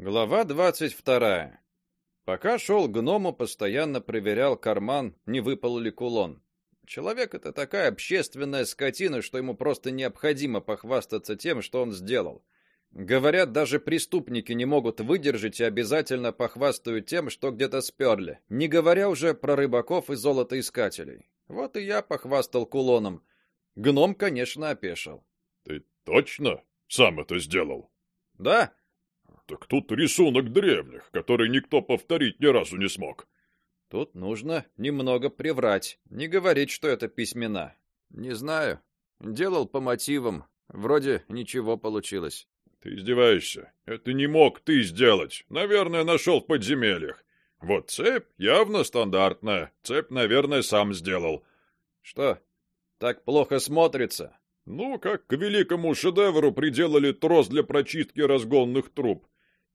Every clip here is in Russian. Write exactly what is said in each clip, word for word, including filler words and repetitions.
Глава двадцать вторая. Пока шел к гному, постоянно проверял карман, не выпал ли кулон. Человек — это такая общественная скотина, что ему просто необходимо похвастаться тем, что он сделал. Говорят, даже преступники не могут выдержать и обязательно похвастают тем, что где-то сперли, не говоря уже про рыбаков и золотоискателей. Вот и я похвастал кулоном. Гном, конечно, опешил. Ты точно сам это сделал? Да. Так тут рисунок древних, который никто повторить ни разу не смог. Тут нужно немного приврать, не говорить, что это письмена. Не знаю. Делал по мотивам. Вроде ничего получилось. Ты издеваешься? Это не мог ты сделать. Наверное, нашел в подземельях. Вот цепь явно стандартная. Цепь, наверное, сам сделал. Что, так плохо смотрится? Ну, как к великому шедевру приделали трос для прочистки разгонных труб.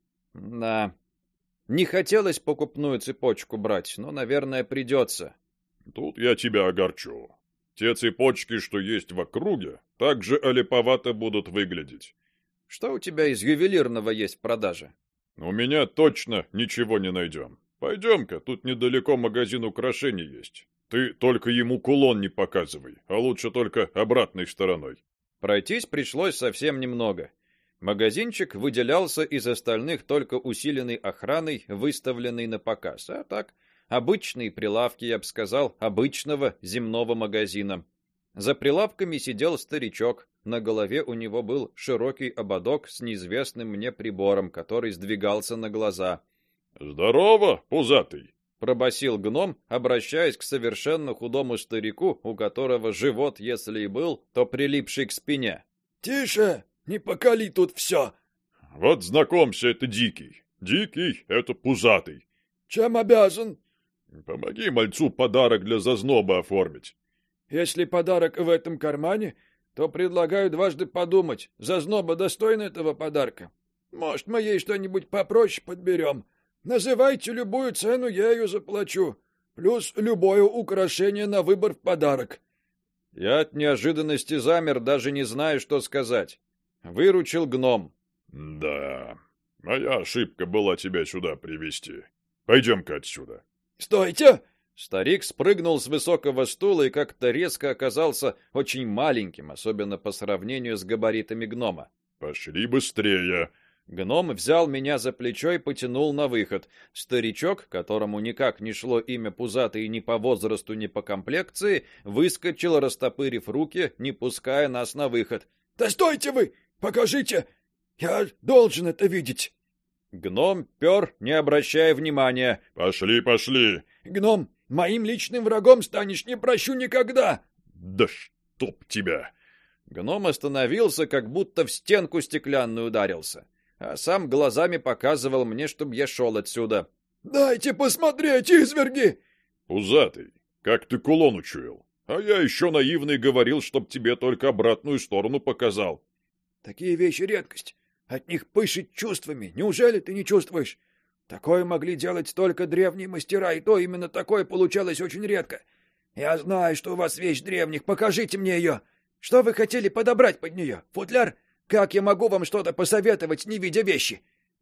Да. Не хотелось покупную цепочку брать, но, наверное, придется. Тут я тебя огорчу. Те цепочки, что есть в округе, так же олиповато будут выглядеть. Что у тебя из ювелирного есть в продаже? У меня точно ничего не найдем. Пойдем-ка, тут недалеко магазин украшений есть. Ты только ему кулон не показывай, а лучше только обратной стороной. Пройтись пришлось совсем немного. Магазинчик выделялся из остальных только усиленной охраной, выставленной на показ. А так, обычные прилавки, я бы сказал, обычного земного магазина. За прилавками сидел старичок. На голове у него был широкий ободок с неизвестным мне прибором, который сдвигался на глаза. «Здорово, пузатый!» — пробасил гном, обращаясь к совершенно худому старику, у которого живот, если и был, то прилипший к спине. «Тише! Не покали тут все!» «Вот знакомься, это Дикий. Дикий — это Пузатый. «Чем обязан?» «Помоги мальцу подарок для зазноба оформить». «Если подарок в этом кармане, то предлагаю дважды подумать, зазноба достойна этого подарка. Может, мы ей что-нибудь попроще подберем. Называйте любую цену, я ее заплачу. Плюс любое украшение на выбор в подарок». Я от неожиданности замер, даже не знаю, что сказать. Выручил гном. «Да, моя ошибка была тебя сюда привести. Пойдем-ка отсюда». «Стойте!» Старик спрыгнул с высокого стула и как-то резко оказался очень маленьким, особенно по сравнению с габаритами гнома. «Пошли быстрее!» Гном взял меня за плечо и потянул на выход. Старичок, которому никак не шло имя Пузатый ни по возрасту, ни по комплекции, выскочил, растопырив руки, не пуская нас на выход. «Да стойте вы! Покажите! Я должен это видеть!» Гном пер, не обращая внимания. «Пошли, пошли!» «Гном, моим личным врагом станешь, не прощу никогда!» «Да чтоб тебя!» Гном остановился, как будто в стенку стеклянную ударился, а сам глазами показывал мне, чтобы я шел отсюда. «Дайте посмотреть, изверги!» «Пузатый, как ты кулон учуял? А я еще наивный говорил, чтоб тебе только обратную сторону показал». «Такие вещи редкость. От них пышет чувствами. Неужели ты не чувствуешь? Такое могли делать только древние мастера, и то именно такое получалось очень редко. Я знаю, что у вас вещь древних. Покажите мне ее. Что вы хотели подобрать под нее? Футляр? Как я могу вам что-то посоветовать, не видя вещи?»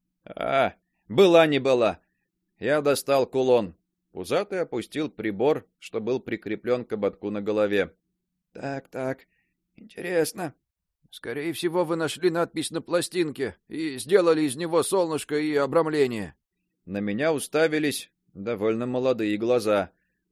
А, была не была. Я достал кулон. Пузатый опустил прибор, что был прикреплен к ободку на голове. «Так, так. Интересно. Скорее всего, вы нашли надпись на пластинке и сделали из него солнышко и обрамление». На меня уставились довольно молодые глаза.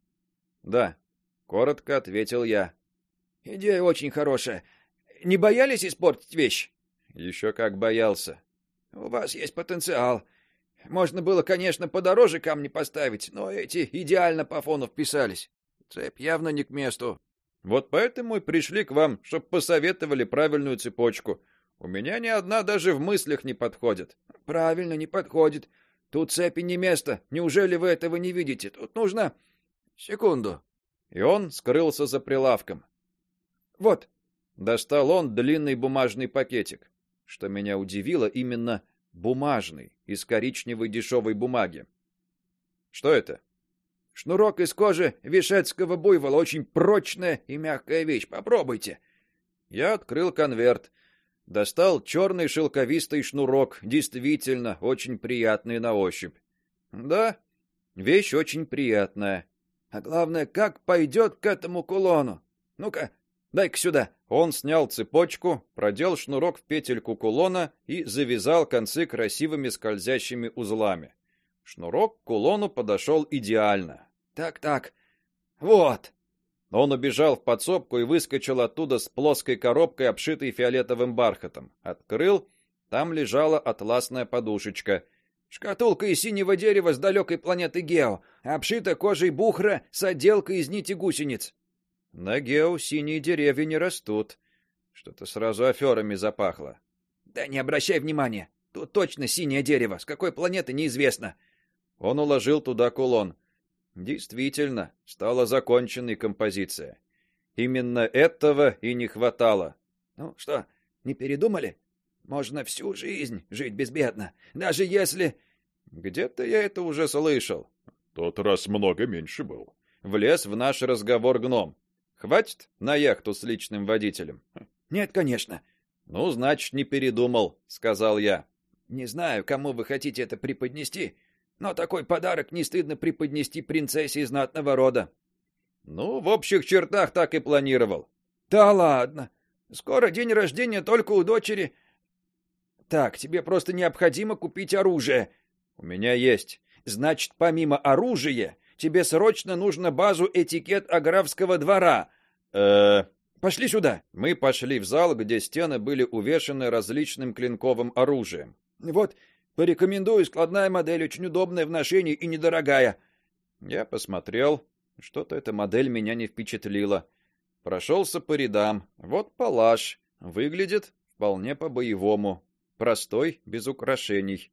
«Да», — коротко ответил я. «Идея очень хорошая. Не боялись испортить вещь?» «Еще как боялся». «У вас есть потенциал. Можно было, конечно, подороже камни поставить, но эти идеально по фону вписались. Цепь явно не к месту». «Вот поэтому и пришли к вам, чтоб посоветовали правильную цепочку. У меня ни одна даже в мыслях не подходит». «Правильно, не подходит. Тут цепи не место. Неужели вы этого не видите? Тут нужно... Секунду». И он скрылся за прилавком. «Вот». Достал он длинный бумажный пакетик. Что меня удивило, именно бумажный, из коричневой дешевой бумаги. Что это? «Шнурок из кожи вишетского буйвола. Очень прочная и мягкая вещь. Попробуйте». Я открыл конверт. Достал черный шелковистый шнурок, действительно очень приятный на ощупь. Да, вещь очень приятная. А главное, как пойдет к этому кулону. Ну-ка, дай-ка сюда. Он снял цепочку, продел шнурок в петельку кулона и завязал концы красивыми скользящими узлами. Шнурок к кулону подошел идеально. Так-так. Вот. Он убежал в подсобку и выскочил оттуда с плоской коробкой, обшитой фиолетовым бархатом. Открыл, там лежала атласная подушечка. Шкатулка из синего дерева с далекой планеты Гео, обшита кожей бухра с отделкой из нити гусениц. На Гео синие деревья не растут. Что-то сразу аферами запахло. Да не обращай внимания. Тут точно синее дерево, с какой планеты неизвестно. Он уложил туда кулон. Действительно, стала законченной композиция. Именно этого и не хватало. Ну что, не передумали? Можно всю жизнь жить безбедно, даже если... Где-то я это уже слышал. Тот раз много меньше был. Влез в наш разговор гном. Хватит на яхту с личным водителем? Нет, конечно. Ну, значит, не передумал, сказал я. Не знаю, кому вы хотите это преподнести, но такой подарок не стыдно преподнести принцессе из знатного рода. Ну, в общих чертах так и планировал. Да ладно. Скоро день рождения только у дочери. Так, тебе просто необходимо купить оружие. У меня есть. Значит, помимо оружия, тебе срочно нужно базу этикет Аграфского двора. Э, пошли сюда. Мы пошли в зал, где стены были увешаны различным клинковым оружием. Вот, порекомендую, складная модель, очень удобная в ношении и недорогая. Я посмотрел, что-то эта модель меня не впечатлила. Прошелся по рядам. Вот палаш, выглядит вполне по-боевому, простой, без украшений.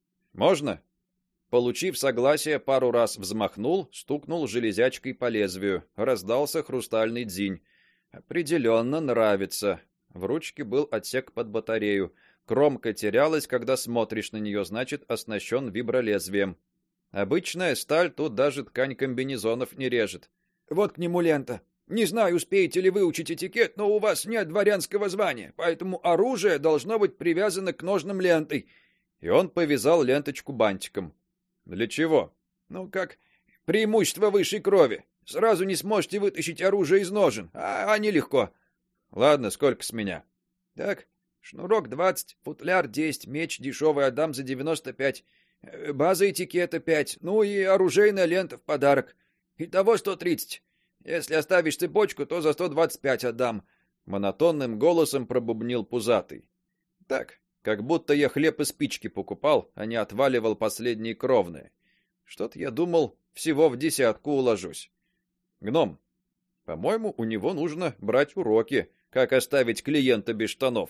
Можно? Получив согласие, пару раз взмахнул, стукнул железячкой по лезвию. Раздался хрустальный дзинь. Определенно нравится. В ручке был отсек под батарею. Кромка терялась, когда смотришь на нее, значит, оснащен вибролезвием. Обычная сталь тут даже ткань комбинезонов не режет. Вот к нему лента. Не знаю, успеете ли выучить этикет, но у вас нет дворянского звания, поэтому оружие должно быть привязано к ножнам лентой. И он повязал ленточку бантиком. Для чего? Ну, как преимущество высшей крови. Сразу не сможете вытащить оружие из ножен, а, а нелегко. Ладно, сколько с меня? Так, шнурок двадцать, футляр десять, меч дешевый отдам за девяносто пять, база этикета пять, ну и оружейная лента в подарок. Итого сто тридцать. Если оставишь цепочку, то за сто двадцать пять отдам. Монотонным голосом пробубнил пузатый. Так, как будто я хлеб и спички покупал, а не отваливал последние кровные. Что-то я думал, всего в десятку уложусь. Гном, по-моему, у него нужно брать уроки, как оставить клиента без штанов.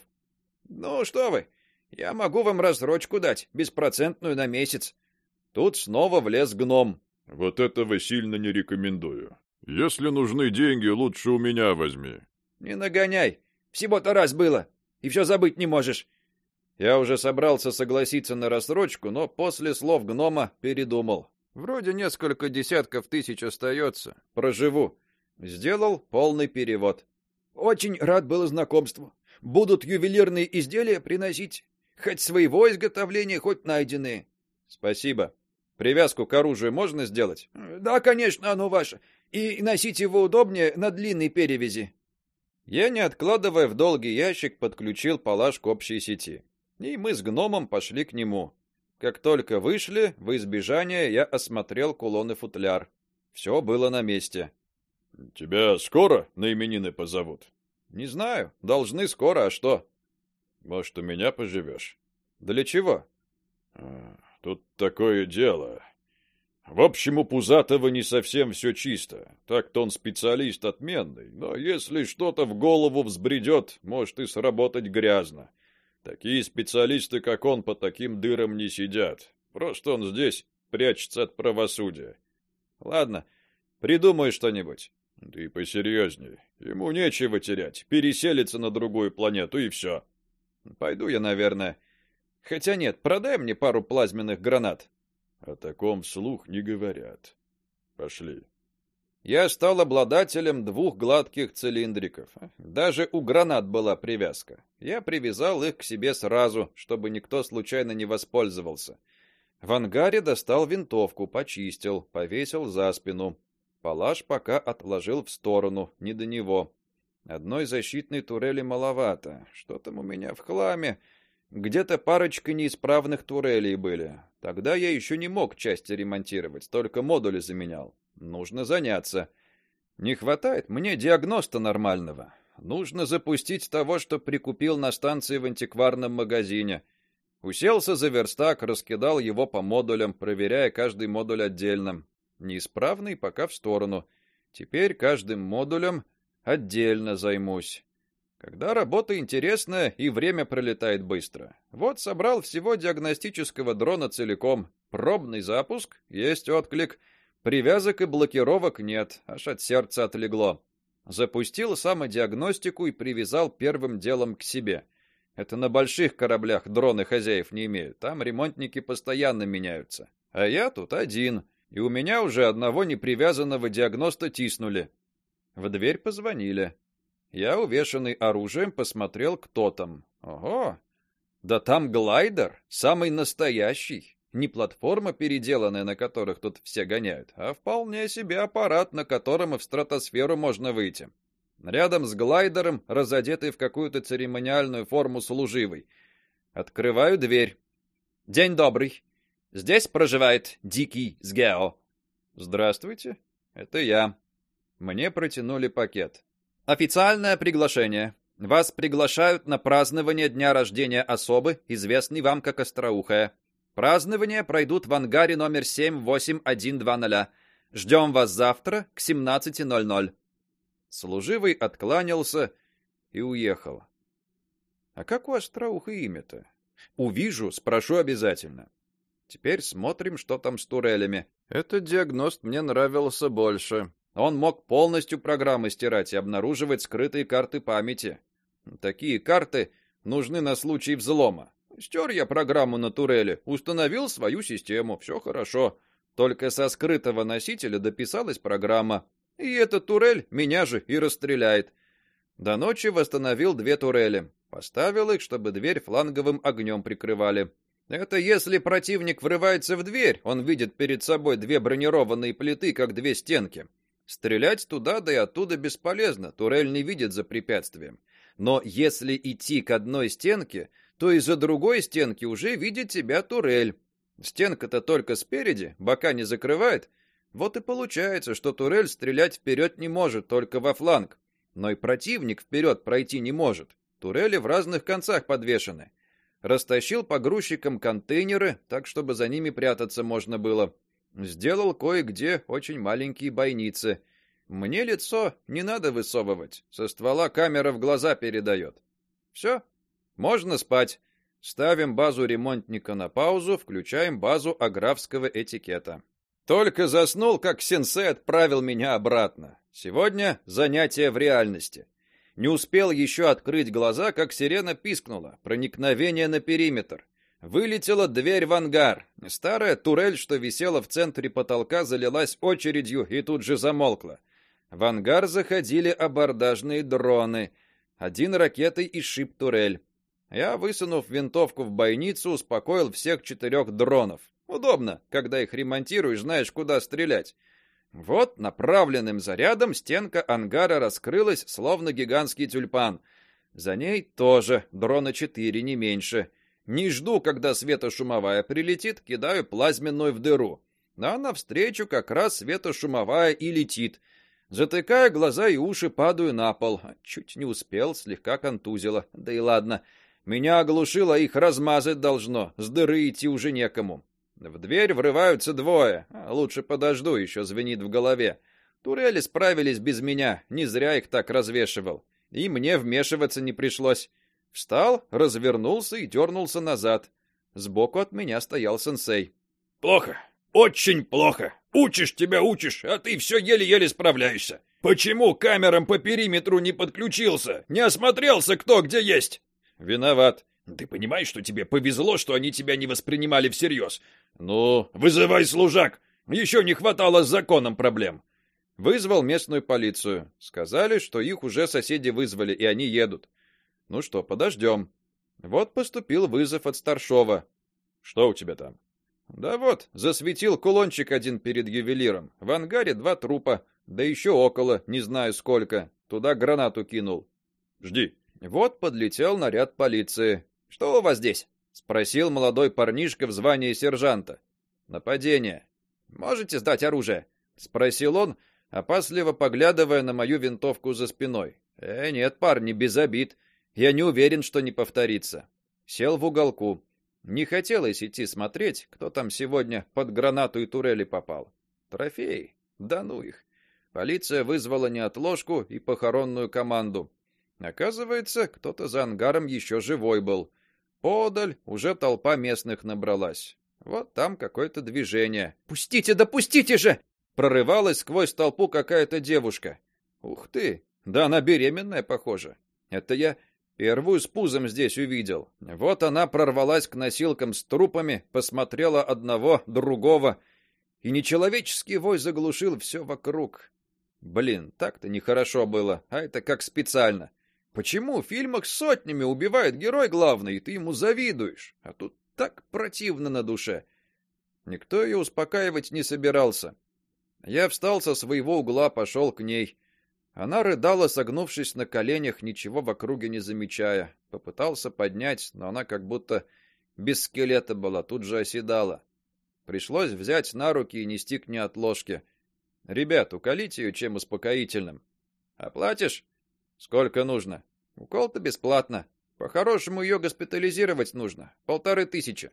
Ну что вы? Я могу вам рассрочку дать, беспроцентную на месяц. Тут снова влез гном. Вот этого сильно не рекомендую. Если нужны деньги, лучше у меня возьми. Не нагоняй. Всего-то раз было, и все забыть не можешь. Я уже собрался согласиться на рассрочку, но после слов гнома передумал. Вроде несколько десятков тысяч остается. Проживу. Сделал полный перевод. Очень рад был знакомству. Будут ювелирные изделия приносить, хоть своего изготовления, хоть найденные. Спасибо. Привязку к оружию можно сделать? Да, конечно, оно ваше. И носить его удобнее на длинной перевязи. Я, не откладывая в долгий ящик, подключил палаш к общей сети. И мы с гномом пошли к нему. Как только вышли, в избежание я осмотрел кулон и футляр. Все было на месте. Тебя скоро на именины позовут? Не знаю, должны скоро, а что? Может, у меня поживешь? Для чего? А, тут такое дело. В общем, у Пузатого не совсем все чисто. Так-то он специалист отменный, но если что-то в голову взбредет, может и сработать грязно. Такие специалисты, как он, по таким дырам не сидят. Просто он здесь прячется от правосудия. Ладно, придумай что-нибудь. Ты посерьезней. Ему нечего терять. Переселится на другую планету и все. Пойду я, наверное. Хотя нет, продай мне пару плазменных гранат. О таком вслух не говорят. Пошли. Я стал обладателем двух гладких цилиндриков. Даже у гранат была привязка. Я привязал их к себе сразу, чтобы никто случайно не воспользовался. В ангаре достал винтовку, почистил, повесил за спину. Палаш пока отложил в сторону, не до него. Одной защитной турели маловато. Что там у меня в хламе? Где-то парочка неисправных турелей были. Тогда я еще не мог части ремонтировать, только модули заменял. Нужно заняться. Не хватает мне диагноста нормального. Нужно запустить того, что прикупил на станции в антикварном магазине. Уселся за верстак, раскидал его по модулям, проверяя каждый модуль отдельно. Неисправный пока в сторону. Теперь каждым модулем отдельно займусь. Когда работа интересная и время пролетает быстро. Вот собрал всего диагностического дрона целиком. Пробный запуск, есть отклик. Привязок и блокировок нет, аж от сердца отлегло. Запустил самодиагностику и привязал первым делом к себе. Это на больших кораблях дроны хозяев не имеют. Там ремонтники постоянно меняются. А я тут один, и у меня уже одного непривязанного диагноста тиснули. В дверь позвонили. Я, увешанный оружием, посмотрел, кто там. Ого! Да там глайдер, самый настоящий. Не платформа переделанная, на которых тут все гоняют, а вполне себе аппарат, на котором и в стратосферу можно выйти. Рядом с глайдером, разодетый в какую-то церемониальную форму служивый. Открываю дверь. День добрый. Здесь проживает Дикий Сгео. Здравствуйте. Это я. Мне протянули пакет. Официальное приглашение. Вас приглашают на празднование дня рождения особы, известной вам как Остроухая. Празднования пройдут в ангаре номер семь восемь один два ноль. Ждем вас завтра к семнадцати ноль-ноль. Служивый откланялся и уехал. А как у Остроухой имя-то? Увижу, спрошу обязательно. Теперь смотрим, что там с турелями. Этот диагност мне нравился больше. Он мог полностью программы стирать и обнаруживать скрытые карты памяти. Такие карты нужны на случай взлома. Стер я программу на турели, установил свою систему, все хорошо. Только со скрытого носителя дописалась программа, и эта турель меня же и расстреляет. До ночи восстановил две турели, поставил их, чтобы дверь фланговым огнем прикрывали. Это если противник врывается в дверь, он видит перед собой две бронированные плиты, как две стенки. Стрелять туда да и оттуда бесполезно, турель не видит за препятствием. Но если идти к одной стенке, то из-за другой стенки уже видит тебя турель. Стенка-то только спереди, бока не закрывает. Вот и получается, что турель стрелять вперед не может, только во фланг. Но и противник вперед пройти не может. Турели в разных концах подвешены. Растащил погрузчикам контейнеры, так чтобы за ними прятаться можно было. Сделал кое-где очень маленькие бойницы. Мне лицо не надо высовывать, со ствола камера в глаза передает. Все, можно спать. Ставим базу ремонтника на паузу, включаем базу аграфского этикета. Только заснул, как сенсей отправил меня обратно. Сегодня занятие в реальности. Не успел еще открыть глаза, как сирена пискнула. Проникновение на периметр. Вылетела дверь в ангар. Старая турель, что висела в центре потолка, залилась очередью и тут же замолкла. В ангар заходили абордажные дроны. Один ракетой и шиб турель. Я, высунув винтовку в бойницу, успокоил всех четырех дронов. Удобно, когда их ремонтируешь, знаешь, куда стрелять. Вот направленным зарядом стенка ангара раскрылась, словно гигантский тюльпан. За ней тоже дрона четыре, не меньше. Не жду, когда светошумовая прилетит, кидаю плазменную в дыру. А навстречу как раз светошумовая и летит. Затыкая глаза и уши, падаю на пол. Чуть не успел, слегка контузило. Да и ладно. Меня оглушило, их размазать должно. С дыры идти уже некому. В дверь врываются двое. А лучше подожду, еще звенит в голове. Турели справились без меня, не зря их так развешивал. И мне вмешиваться не пришлось. Встал, развернулся и дернулся назад. Сбоку от меня стоял сенсей. Плохо, очень плохо. Учишь тебя учишь, а ты все еле-еле справляешься. Почему камерам по периметру не подключился? Не осмотрелся, кто где есть? Виноват. Ты понимаешь, что тебе повезло, что они тебя не воспринимали всерьез? Ну, вызывай служак. Еще не хватало с законом проблем. Вызвал местную полицию. Сказали, что их уже соседи вызвали, и они едут. Ну что, подождем. Вот поступил вызов от старшова. Что у тебя там? Да вот, засветил кулончик один перед ювелиром. В ангаре два трупа, да еще около, не знаю сколько. Туда гранату кинул. Жди. Вот подлетел наряд полиции. Что у вас здесь? Спросил молодой парнишка в звании сержанта. Нападение. Можете сдать оружие? Спросил он, опасливо поглядывая на мою винтовку за спиной. Э, нет, парни, без обид. Я не уверен, что не повторится. Сел в уголку. Не хотелось идти смотреть, кто там сегодня под гранату и турели попал. Трофеи? Да ну их. Полиция вызвала неотложку и похоронную команду. Оказывается, кто-то за ангаром еще живой был. Подаль уже толпа местных набралась. Вот там какое-то движение. Пустите, да пустите же! Прорывалась сквозь толпу какая-то девушка. Ух ты, да она беременная, похоже. Это я первую с пузом здесь увидел. Вот она прорвалась к носилкам с трупами, посмотрела одного, другого, и нечеловеческий вой заглушил все вокруг. Блин, так-то нехорошо было, а это как специально. Почему в фильмах сотнями убивает герой главный, и ты ему завидуешь? А тут так противно на душе. Никто ее успокаивать не собирался. Я встал со своего угла, пошел к ней. Она рыдала, согнувшись на коленях, ничего в округе не замечая. Попытался поднять, но она как будто без скелета была, тут же оседала. Пришлось взять на руки и нести к неотложке. Ребят, уколите ее чем успокоительным. Оплатишь? Сколько нужно? Укол-то бесплатно. По-хорошему ее госпитализировать нужно. Полторы тысячи.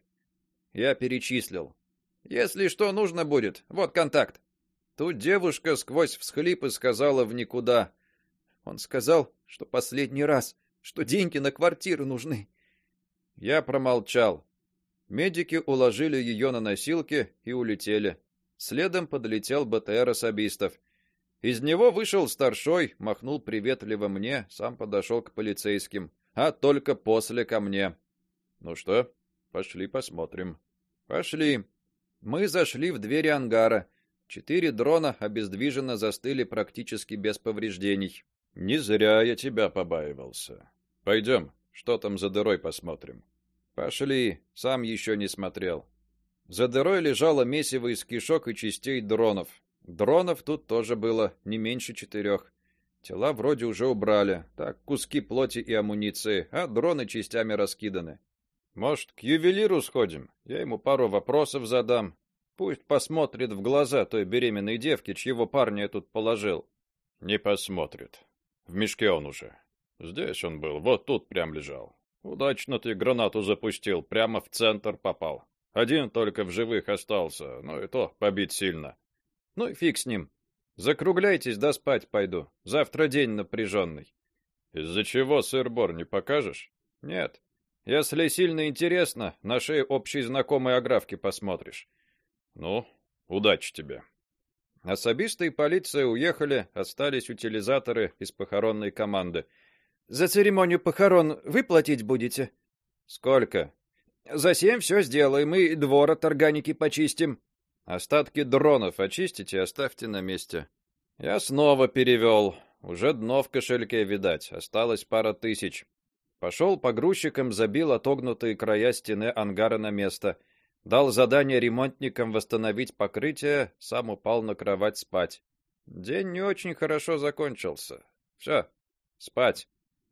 Я перечислил. Если что нужно будет, вот контакт. Тут девушка сквозь всхлипы сказала в никуда. Он сказал, что последний раз, что деньги на квартиру нужны. Я промолчал. Медики уложили ее на носилки и улетели. Следом подлетел БТР особистов. Из него вышел старшой, махнул приветливо мне, сам подошел к полицейским, а только после ко мне. Ну что, пошли посмотрим. Пошли. Мы зашли в двери ангара. Четыре дрона обездвиженно застыли практически без повреждений. Не зря я тебя побаивался. Пойдем, что там за дырой посмотрим. Пошли, сам еще не смотрел. За дырой лежало месиво из кишок и частей дронов. Дронов тут тоже было не меньше четырех. Тела вроде уже убрали, так куски плоти и амуниции, а дроны частями раскиданы. Может, к ювелиру сходим? Я ему пару вопросов задам. Пусть посмотрит в глаза той беременной девке, чьего парня я тут положил. Не посмотрит. В мешке он уже. Здесь он был, вот тут прям лежал. Удачно ты гранату запустил, прямо в центр попал. Один только в живых остался, но и то побит сильно. Ну и фиг с ним. Закругляйтесь, да спать пойду. Завтра день напряженный. Из-за чего сыр-бор не покажешь? Нет. Если сильно интересно, на шее общей знакомой аграфки посмотришь. Ну, удачи тебе. Особисты и полиция уехали, остались утилизаторы из похоронной команды. За церемонию похорон вы платить будете? Сколько? За семь все сделаем и двор от органики почистим. Остатки дронов очистите и оставьте на месте. Я снова перевел. Уже дно в кошельке видать, осталось пара тысяч. Пошел по грузчикам, забил отогнутые края стены ангара на место. Дал задание ремонтникам восстановить покрытие, сам упал на кровать спать. День не очень хорошо закончился. Все, спать.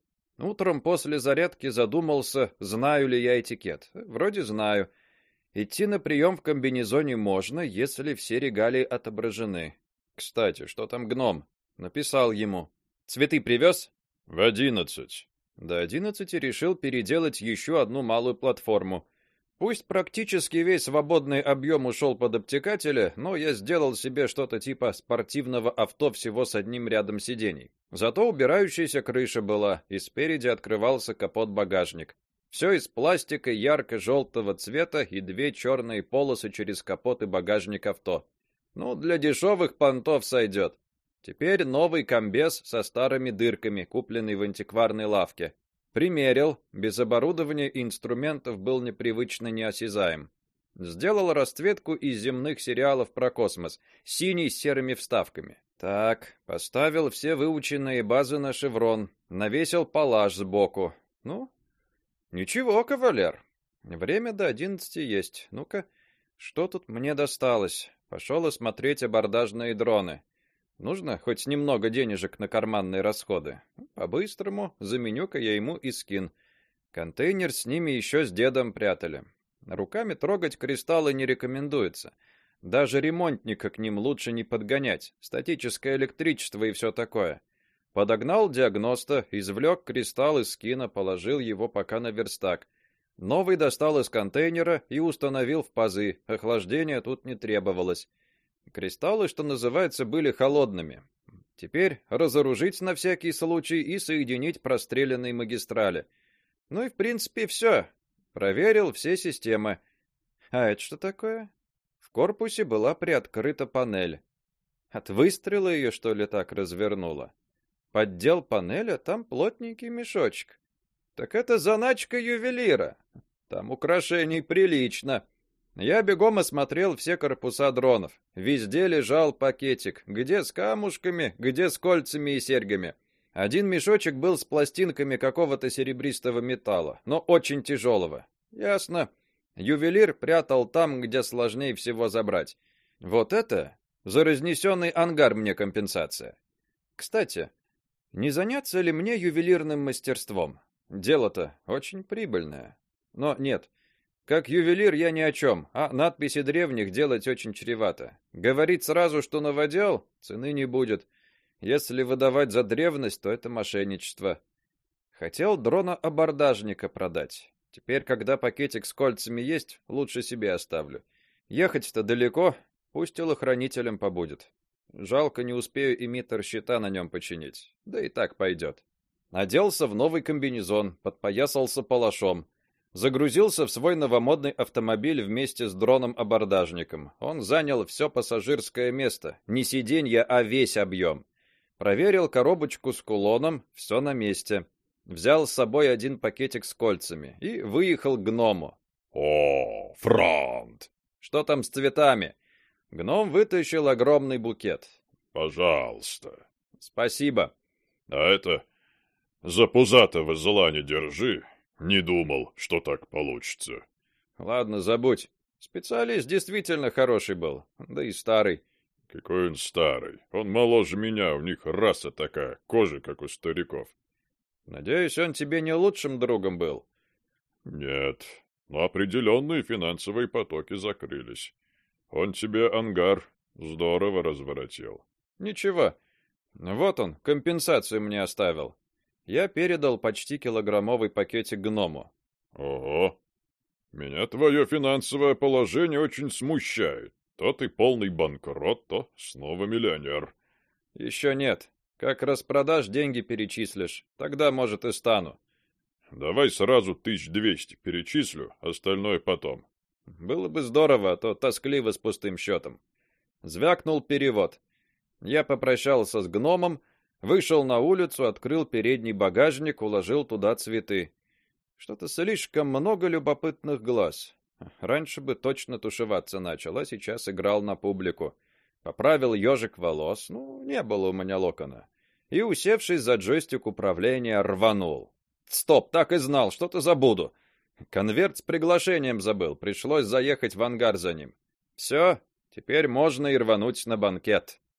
Утром после зарядки задумался, знаю ли я этикет. Вроде знаю. Идти на прием в комбинезоне можно, если все регалии отображены. Кстати, что там гном? Написал ему. Цветы привез? В одиннадцать. До одиннадцати решил переделать еще одну малую платформу. Пусть практически весь свободный объем ушел под обтекателя, но я сделал себе что-то типа спортивного авто всего с одним рядом сидений. Зато убирающаяся крыша была, и спереди открывался капот-багажник. Все из пластика ярко-желтого цвета и две черные полосы через капот и багажник авто. Ну, для дешевых понтов сойдет. Теперь новый комбез со старыми дырками, купленный в антикварной лавке. Примерил, без оборудования и инструментов был непривычно неосязаем. Сделал расцветку из земных сериалов про космос, синий с серыми вставками. Так, поставил все выученные базы на шеврон, навесил палаш сбоку. Ну, ничего, кавалер. Время до одиннадцати есть. Ну-ка, что тут мне досталось? Пошел осмотреть абордажные дроны. Нужно хоть немного денежек на карманные расходы. По-быстрому заменю-ка я ему и скин. Контейнер с ними еще с дедом прятали. Руками трогать кристаллы не рекомендуется. Даже ремонтника к ним лучше не подгонять. Статическое электричество и все такое. Подогнал диагноста, извлек кристалл из скина, положил его пока на верстак. Новый достал из контейнера и установил в пазы. Охлаждения тут не требовалось. Кристаллы, что называется, были холодными. Теперь разоружить на всякий случай и соединить простреленные магистрали. Ну и в принципе все. Проверил все системы. А это что такое? В корпусе была приоткрыта панель. От выстрела ее, что ли, так развернуло? Поддел панель, а там плотненький мешочек. Так это заначка ювелира. Там украшений прилично. Я бегом осмотрел все корпуса дронов. Везде лежал пакетик, где с камушками, где с кольцами и серьгами. Один мешочек был с пластинками какого-то серебристого металла, но очень тяжелого. Ясно. Ювелир прятал там, где сложнее всего забрать. Вот это за разнесенный ангар мне компенсация. Кстати, не заняться ли мне ювелирным мастерством? Дело-то очень прибыльное. Но нет, как ювелир я ни о чем, а надписи древних делать очень чревато. Говорить сразу, что новодел, цены не будет. Если выдавать за древность, то это мошенничество. Хотел дрона-абордажника продать. Теперь, когда пакетик с кольцами есть, лучше себе оставлю. Ехать-то далеко, пусть телохранителем побудет. Жалко, не успею эмиттер щита на нем починить. Да и так пойдет. Оделся в новый комбинезон, подпоясался палашом. Загрузился в свой новомодный автомобиль вместе с дроном-абордажником. Он занял все пассажирское место, не сиденье, а весь объем. Проверил коробочку с кулоном, все на месте. Взял с собой один пакетик с кольцами и выехал к гному. О, фронт! Что там с цветами? Гном вытащил огромный букет. Пожалуйста. Спасибо. А это за пузатого зла не держи. Не думал, что так получится. Ладно, забудь. Специалист действительно хороший был, да и старый. Какой он старый. Он моложе меня, у них раса такая, кожа как у стариков. Надеюсь, он тебе не лучшим другом был? Нет, но определенные финансовые потоки закрылись. Он тебе ангар здорово разворотил. Ничего. Вот он, компенсацию мне оставил. Я передал почти килограммовый пакетик гному. Ого. Меня твое финансовое положение очень смущает. То ты полный банкрот, то снова миллионер. Еще нет. Как распродашь, деньги перечислишь. Тогда, может, и стану. Давай сразу тысяч двести перечислю, остальное потом. Было бы здорово, а то тоскливо с пустым счетом. Звякнул перевод. Я попрощался с гномом, вышел на улицу, открыл передний багажник, уложил туда цветы. Что-то слишком много любопытных глаз. Раньше бы точно тушеваться начал, а сейчас играл на публику. Поправил ежик волос, ну, не было у меня локона. И, усевшись за джойстик управления, рванул. Стоп, так и знал, что-то забуду. Конверт с приглашением забыл, пришлось заехать в ангар за ним. Все, теперь можно и рвануть на банкет.